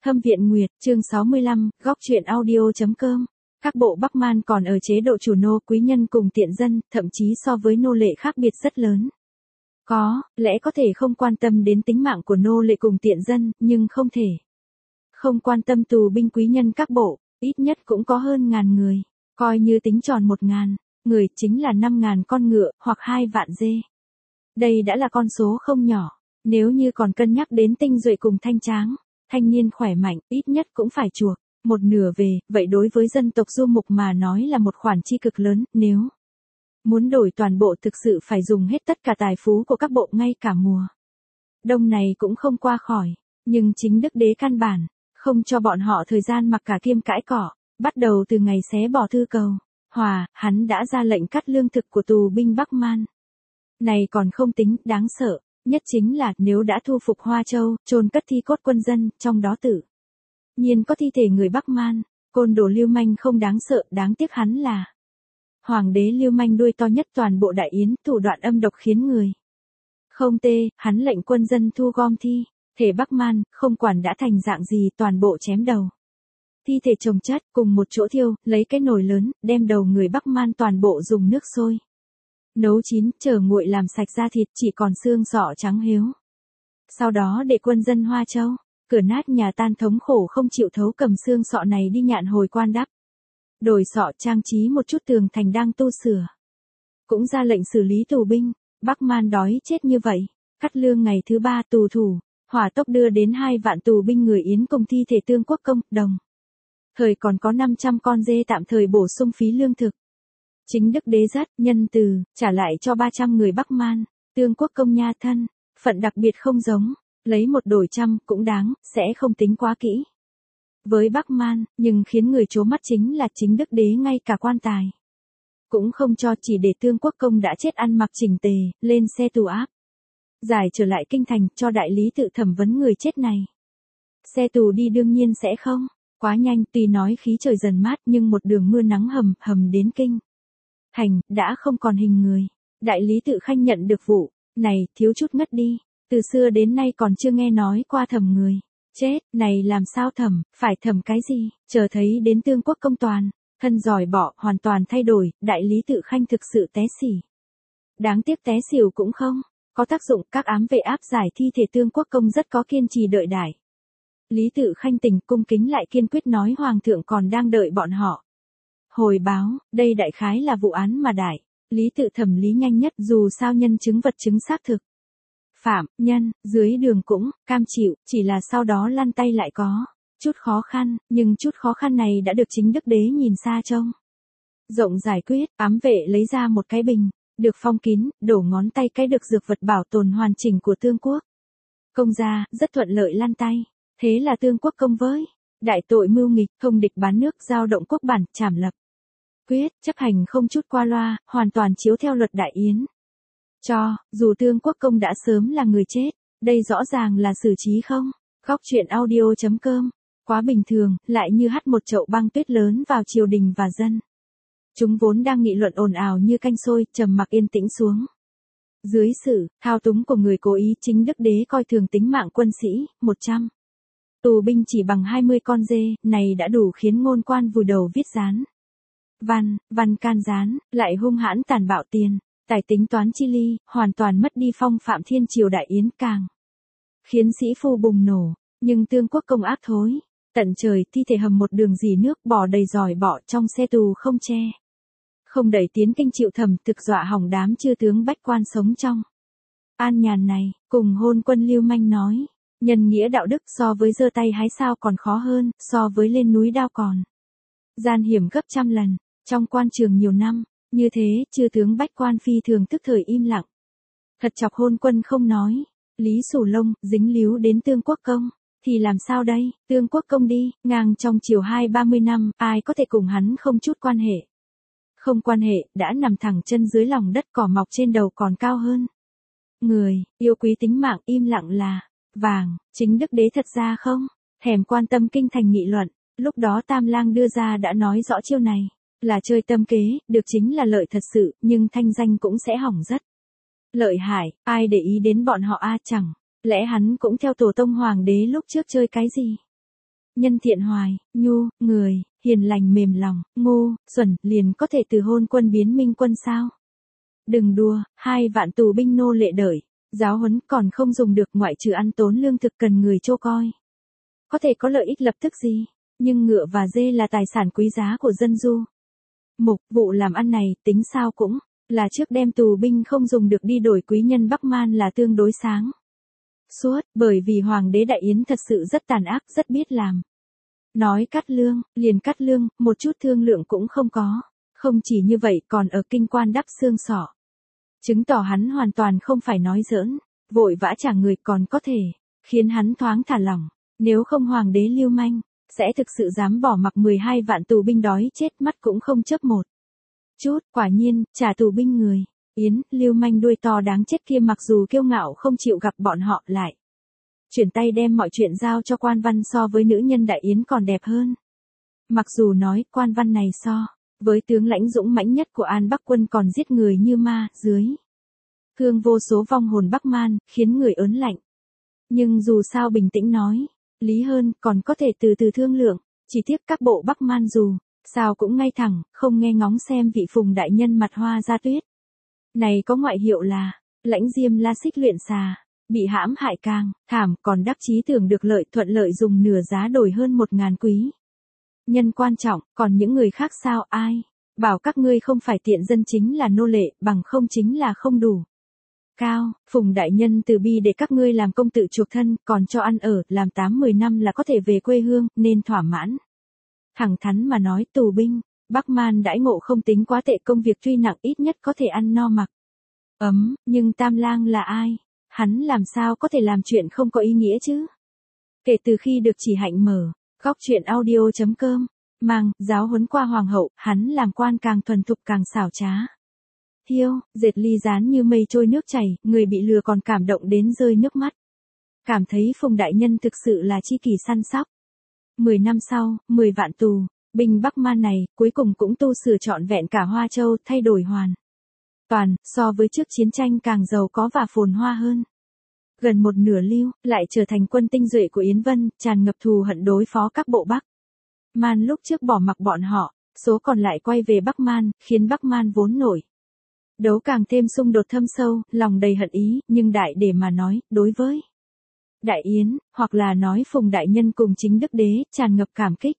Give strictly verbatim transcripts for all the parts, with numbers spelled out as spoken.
Thâm Viện Nguyệt, chương sáu mươi lăm, góc truyện audio chấm com. Các bộ Bắc Man còn ở chế độ chủ nô, quý nhân cùng tiện dân, thậm chí so với nô lệ khác biệt rất lớn. Có, lẽ có thể không quan tâm đến tính mạng của nô lệ cùng tiện dân, nhưng không thể không quan tâm tù binh quý nhân các bộ, ít nhất cũng có hơn ngàn người. Coi như tính tròn một ngàn người chính là năm ngàn con ngựa, hoặc hai vạn dê. Đây đã là con số không nhỏ. Nếu như còn cân nhắc đến tinh duệ cùng thanh tráng, thanh niên khỏe mạnh, ít nhất cũng phải chuộc một nửa về, vậy đối với dân tộc Du Mục mà nói là một khoản chi cực lớn, nếu muốn đổi toàn bộ thực sự phải dùng hết tất cả tài phú của các bộ ngay cả mùa đông này cũng không qua khỏi, nhưng chính Đức Đế căn bản không cho bọn họ thời gian mặc cả kiêm cãi cỏ, bắt đầu từ ngày xé bỏ thư cầu hòa, hắn đã ra lệnh cắt lương thực của tù binh Bắc Man. Này còn không tính, đáng sợ nhất chính là nếu đã thu phục Hoa Châu, chôn cất thi cốt quân dân, trong đó tự nhiên có thi thể người Bắc Man. Côn đồ lưu manh không đáng sợ, đáng tiếc hắn là hoàng đế lưu manh đuôi to nhất toàn bộ Đại Yến, thủ đoạn âm độc khiến người không tê. Hắn lệnh quân dân thu gom thi thể Bắc Man, không quản đã thành dạng gì, toàn bộ chém đầu. Thi thể chồng chất cùng một chỗ thiêu, lấy cái nồi lớn, đem đầu người Bắc Man toàn bộ dùng nước sôi nấu chín, chờ nguội làm sạch da thịt, chỉ còn xương sọ trắng hiếu. Sau đó để quân dân Hoa Châu, cửa nát nhà tan thống khổ không chịu thấu, cầm xương sọ này đi Nhạn Hồi Quan đắp đổi sọ, trang trí một chút tường thành đang tu sửa. Cũng ra lệnh xử lý tù binh. Bắc Man đói chết như vậy, cắt lương ngày thứ ba, tù thủ hỏa tốc đưa đến hai vạn tù binh người Yến cùng thi thể Tương Quốc Công, đồng thời còn có năm trăm con dê tạm thời bổ sung phí lương thực. Chính Đức Đế rất nhân từ, trả lại cho ba trăm người Bắc Man. Tương Quốc Công nha thân phận đặc biệt không giống, lấy một đổi trăm cũng đáng, sẽ không tính quá kỹ với Bắc Man, nhưng khiến người trố mắt chính là chính Đức Đế ngay cả quan tài cũng không cho, chỉ để Tương Quốc Công đã chết ăn mặc chỉnh tề, lên xe tù áp giải trở lại kinh thành, cho đại lý tự thẩm vấn người chết này. Xe tù đi đương nhiên sẽ không quá nhanh, tuy nói khí trời dần mát nhưng một đường mưa nắng hầm hầm đến kinh thành, đã không còn hình người. Đại lý tự Khanh nhận được vụ này, thiếu chút ngất đi. Từ xưa đến nay còn chưa nghe nói qua thẩm người chết, này làm sao thẩm, phải thẩm cái gì? Chờ thấy đến Tương Quốc Công toàn thân giỏi bỏ, hoàn toàn thay đổi, đại lý tự Khanh thực sự té xỉ. Đáng tiếc té xỉu cũng không có tác dụng, các ám vệ áp giải thi thể Tương Quốc Công rất có kiên trì đợi đại lý tự Khanh tỉnh cung kính lại kiên quyết nói hoàng thượng còn đang đợi bọn họ hồi báo. Đây đại khái là vụ án mà đại lý tự thẩm lý nhanh nhất, dù sao nhân chứng vật chứng xác thực. Phạm nhân dưới đường cũng cam chịu, chỉ là sau đó lăn tay lại có chút khó khăn, nhưng chút khó khăn này đã được chính Đức Đế nhìn xa trông rộng giải quyết. Ám vệ lấy ra một cái bình được phong kín, đổ ngón tay cái được dược vật bảo tồn hoàn chỉnh của Tương Quốc Công ra, rất thuận lợi lăn tay. Thế là Tương Quốc Công với đại tội mưu nghịch, thông địch bán nước, giao động quốc bản, trảm lập quyết, chấp hành không chút qua loa, hoàn toàn chiếu theo luật Đại Yến. Cho, dù Tương Quốc Công đã sớm là người chết, đây rõ ràng là xử trí không. Góc truyện audio chấm com. Quá bình thường, lại như hắt một chậu băng tuyết lớn vào triều đình và dân. Chúng vốn đang nghị luận ồn ào như canh sôi, trầm mặc yên tĩnh xuống. Dưới sự thao túng của người cố ý, chính Đức Đế coi thường tính mạng quân sĩ, một trăm tù binh chỉ bằng hai mươi con dê, này đã đủ khiến ngôn quan vùi đầu viết dán văn, văn can gián, lại hung hãn tàn bạo tiền tài tính toán chi ly, hoàn toàn mất đi phong phạm thiên triều Đại Yến, càng khiến sĩ phu bùng nổ. Nhưng Tương Quốc Công ác thối tận trời, thi thể hầm một đường dì nước, bỏ đầy giỏi bọ trong xe tù không che không đẩy tiến kinh chịu thẩm, thực dọa hỏng đám chư tướng bách quan sống trong an nhàn này. Cùng hôn quân lưu manh nói, nhân nghĩa đạo đức so với giơ tay hái sao còn khó hơn, so với lên núi đao còn gian hiểm gấp trăm lần. Trong quan trường nhiều năm như thế, chư tướng bách quan phi thường tức thời im lặng. Thật chọc hôn quân không nói. Lý Sủ Lông dính líu đến Tương Quốc Công thì làm sao đây? Tương Quốc Công đi ngang trong triều hai ba mươi năm, ai có thể cùng hắn không chút quan hệ? Không quan hệ, đã nằm thẳng chân dưới lòng đất, cỏ mọc trên đầu còn cao hơn. Người yêu quý tính mạng, im lặng là vàng. Chính Đức Đế thật ra không thèm quan tâm kinh thành nghị luận. Lúc đó Tam Lang đưa ra đã nói rõ chiêu này là chơi tâm kế, được chính là lợi thật sự, nhưng thanh danh cũng sẽ hỏng rất lợi hại. Ai để ý đến bọn họ a, chẳng lẽ hắn cũng theo tổ tông hoàng đế lúc trước chơi cái gì? nhân thiện hoài, nhu, người, hiền lành mềm lòng, ngu, xuẩn, liền có thể từ hôn quân biến minh quân sao? Đừng đùa, hai vạn tù binh nô lệ đợi, giáo huấn còn không dùng được ngoại trừ ăn tốn lương thực cần người trông coi. Có thể có lợi ích lập tức gì, nhưng ngựa và dê là tài sản quý giá của dân du. Mục vụ làm ăn này tính sao cũng là trước đem tù binh không dùng được đi đổi quý nhân Bắc Man là tương đối sáng suốt, bởi vì Hoàng đế Đại Yến thật sự rất tàn ác, rất biết làm. Nói cắt lương, liền cắt lương, một chút thương lượng cũng không có. Không chỉ như vậy còn ở kinh quan đắp xương sọ. Chứng tỏ hắn hoàn toàn không phải nói giỡn, vội vã trả người còn có thể khiến hắn thoáng thả lỏng. Nếu không Hoàng đế lưu manh, sẽ thực sự dám bỏ mặc mười hai vạn tù binh đói chết mắt cũng không chớp một chút. Quả nhiên, trả tù binh người Yến, lưu manh đuôi to đáng chết kia mặc dù kiêu ngạo không chịu gặp bọn họ lại chuyển tay đem mọi chuyện giao cho quan văn so với nữ nhân Đại Yến còn đẹp hơn. Mặc dù nói quan văn này so với tướng lãnh dũng mãnh nhất của An Bắc quân còn giết người như ma, dưới thương vô số vong hồn Bắc Man, khiến người ớn lạnh. Nhưng dù sao bình tĩnh nói, lý hơn còn có thể từ từ thương lượng, chỉ tiếc các bộ Bắc Man dù sao cũng ngay thẳng, không nghe ngóng xem vị Phùng đại nhân mặt hoa ra tuyết. Này có ngoại hiệu là lãnh diêm la xích luyện xà, bị hãm hại càng thảm, còn đắc chí tưởng được lợi thuận lợi dùng nửa giá đổi hơn một ngàn quý nhân quan trọng, còn những người khác sao ai bảo các ngươi không phải tiện dân chính là nô lệ, bằng không chính là không đủ cao. Phùng đại nhân từ bi để các ngươi làm công tự chuộc thân, còn cho ăn ở, làm tám mười năm là có thể về quê hương, nên thỏa mãn. Thẳng thắn mà nói, tù binh Bắc Man đãi ngộ không tính quá tệ, công việc tuy nặng ít nhất có thể ăn no mặc ấm, nhưng Tam Lang là ai? Hắn làm sao có thể làm chuyện không có ý nghĩa chứ? Kể từ khi được Chỉ Hạnh mở góc truyện audio chấm com mang giáo huấn qua hoàng hậu, hắn làm quan càng thuần thục càng xảo trá. Thiêu, dệt ly rán như mây trôi nước chảy, người bị lừa còn cảm động đến rơi nước mắt. Cảm thấy Phùng đại nhân thực sự là chi kỷ săn sóc. Mười năm sau, mười vạn tù binh Bắc Man này cuối cùng cũng tu sửa trọn vẹn cả Hoa Châu, thay đổi hoàn toàn, so với trước chiến tranh càng giàu có và phồn hoa hơn. Gần một nửa lưu, lại trở thành quân tinh duệ của Yến Vân, tràn ngập thù hận đối phó các bộ Bắc Man lúc trước bỏ mặc bọn họ, số còn lại quay về Bắc Man, khiến Bắc Man vốn nổi đấu càng thêm xung đột thâm sâu, lòng đầy hận ý, nhưng đại để mà nói, đối với Đại Yến, hoặc là nói Phùng đại nhân cùng chính đức đế, tràn ngập cảm kích.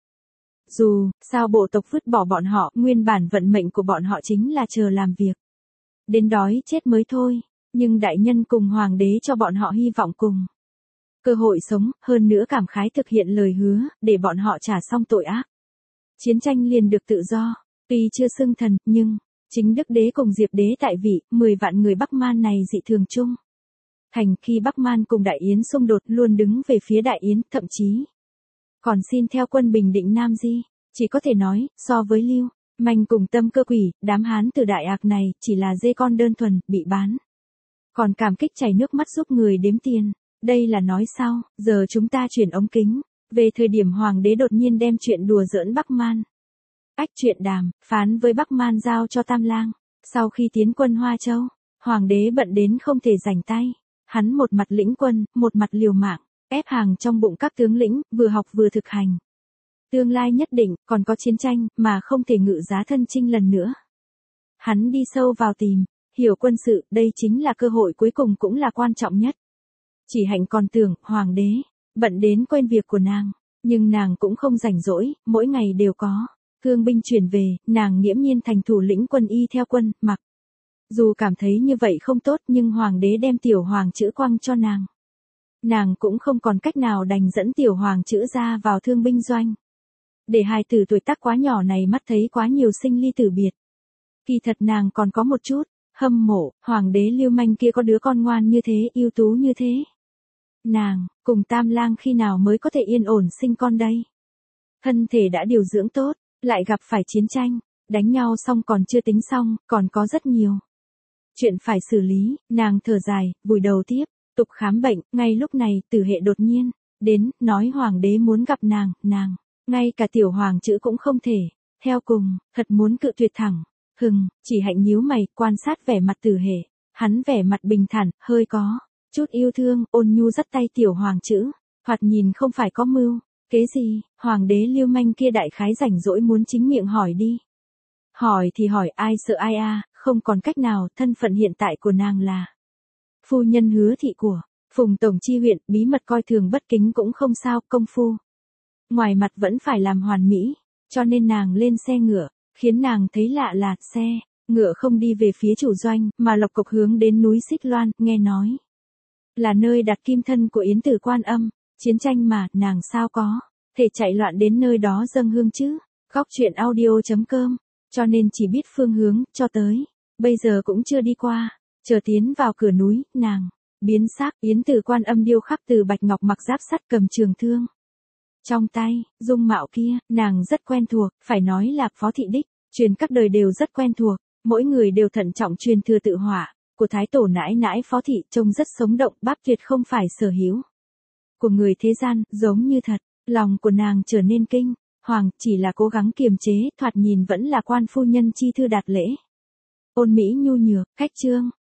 Dù sao bộ tộc vứt bỏ bọn họ, nguyên bản vận mệnh của bọn họ chính là chờ làm việc đến đói chết mới thôi, nhưng đại nhân cùng hoàng đế cho bọn họ hy vọng cùng cơ hội sống, hơn nữa cảm khái thực hiện lời hứa, để bọn họ trả xong tội ác. Chiến tranh liền được tự do, tuy chưa xưng thần, nhưng chính đức đế cùng Diệp đế tại vị, mười vạn người Bắc Man này dị thường chung thành, khi Bắc Man cùng Đại Yến xung đột luôn đứng về phía Đại Yến, thậm chí còn xin theo quân bình định Nam Di. Chỉ có thể nói, so với Lưu Manh cùng Tâm Cơ Quỷ, đám Hán từ Đại Ạc này chỉ là dê con đơn thuần, bị bán. Còn cảm kích chảy nước mắt giúp người đếm tiền. Đây là nói sau, giờ chúng ta chuyển ống kính về thời điểm hoàng đế đột nhiên đem chuyện đùa giỡn Bắc Man ách chuyện đàm phán với Bắc Man giao cho Tam Lang. Sau khi tiến quân Hoa Châu, hoàng đế bận đến không thể rảnh tay. Hắn một mặt lĩnh quân, một mặt liều mạng ép hàng trong bụng các tướng lĩnh, vừa học vừa thực hành. Tương lai nhất định còn có chiến tranh, mà không thể ngự giá thân chinh lần nữa. Hắn đi sâu vào tìm hiểu quân sự, đây chính là cơ hội cuối cùng cũng là quan trọng nhất. Chỉ Hạnh còn tưởng hoàng đế bận đến quên việc của nàng, nhưng nàng cũng không rảnh rỗi, mỗi ngày đều có thương binh chuyển về, nàng nghiễm nhiên thành thủ lĩnh quân y theo quân, mặc dù cảm thấy như vậy không tốt, nhưng hoàng đế đem tiểu hoàng chữ quăng cho nàng. Nàng cũng không còn cách nào đành dẫn tiểu hoàng chữ ra vào thương binh doanh. Để hài tử tuổi tác quá nhỏ này mắt thấy quá nhiều sinh ly tử biệt. Kỳ thật nàng còn có một chút hâm mộ, hoàng đế Lưu Manh kia có đứa con ngoan như thế, ưu tú như thế. Nàng, cùng Tam Lang khi nào mới có thể yên ổn sinh con đây? Thân thể đã điều dưỡng tốt, lại gặp phải chiến tranh, đánh nhau xong còn chưa tính xong, còn có rất nhiều chuyện phải xử lý, nàng thở dài, vùi đầu tiếp tục khám bệnh. Ngay lúc này Tử Hệ đột nhiên đến, nói hoàng đế muốn gặp nàng, nàng ngay cả tiểu hoàng chữ cũng không thể theo cùng, thật muốn cự tuyệt thẳng. Hừng, Chỉ Hạnh nhíu mày, quan sát vẻ mặt Tử Hệ, hắn vẻ mặt bình thản, hơi có chút yêu thương, ôn nhu dắt tay tiểu hoàng chữ, thoạt nhìn không phải có mưu Kế gì, hoàng đế lưu manh kia đại khái rảnh rỗi muốn chính miệng hỏi đi. Hỏi thì hỏi ai sợ ai a, à, không còn cách nào, thân phận hiện tại của nàng là phu nhân Hứa thị của Phùng tổng chi huyện, bí mật coi thường bất kính cũng không sao, công phu ngoài mặt vẫn phải làm hoàn mỹ, cho nên nàng lên xe ngựa, khiến nàng thấy lạ là xe ngựa không đi về phía chủ doanh, mà lộc cộc hướng đến núi Xích Loan, nghe nói là nơi đặt kim thân của Yến Tử Quan Âm, chiến tranh mà, nàng sao có thể chạy loạn đến nơi đó dâng hương chứ. Góc truyện audio chấm com, cho nên chỉ biết phương hướng, cho tới bây giờ cũng chưa đi qua. Chờ tiến vào cửa núi, nàng biến sắc, Yến Tử Quan Âm điêu khắc từ bạch ngọc mặc giáp sắt cầm trường thương trong tay, dung mạo kia, nàng rất quen thuộc, phải nói là Phó thị đích, truyền các đời đều rất quen thuộc, mỗi người đều thận trọng truyền thừa tự họa của thái tổ nãi nãi Phó thị, trông rất sống động, bắp tuyệt không phải sở hữu của người thế gian, giống như thật. Lòng của nàng trở nên kinh hoàng, chỉ là cố gắng kiềm chế, thoạt nhìn vẫn là quan phu nhân chi thư đạt lễ. Ôn mỹ nhu nhược, cách trương,